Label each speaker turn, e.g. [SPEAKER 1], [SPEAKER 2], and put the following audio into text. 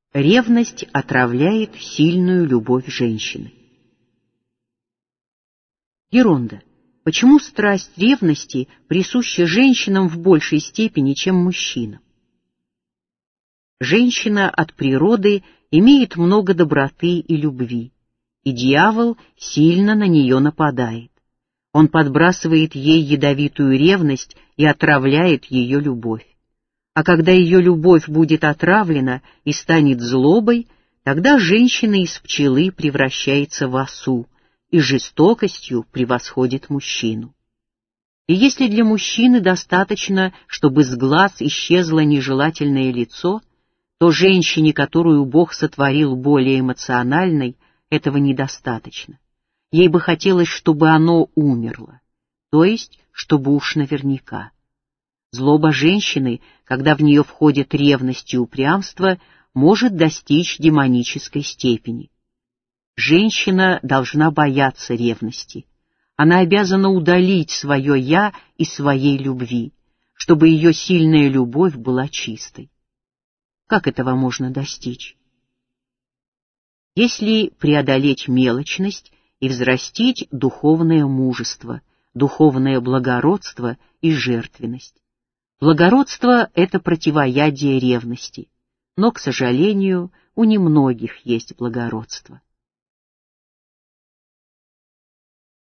[SPEAKER 1] Ревность отравляет сильную любовь женщины. Геронда. Почему страсть ревности присуща женщинам в большей степени, чем мужчинам? Женщина от природы имеет много доброты и любви, и дьявол сильно на нее нападает. Он подбрасывает ей ядовитую ревность и отравляет ее любовь. А когда ее любовь будет отравлена и станет злобой, тогда женщина из пчелы превращается в осу и жестокостью превосходит мужчину. И если для мужчины достаточно, чтобы с глаз исчезло нежелательное лицо, то женщине, которую Бог сотворил более эмоциональной, этого недостаточно. Ей бы хотелось, чтобы оно умерло, то есть, чтобы уж наверняка. Злоба женщины, когда в нее входит ревность и упрямство, может достичь демонической степени. Женщина должна бояться ревности. Она обязана удалить свое «я» из своей любви, чтобы ее сильная любовь была чистой. Как этого можно достичь? Если преодолеть мелочность и взрастить духовное мужество, духовное благородство и жертвенность. Благородство — это противоядие ревности, но, к сожалению, у немногих есть благородство.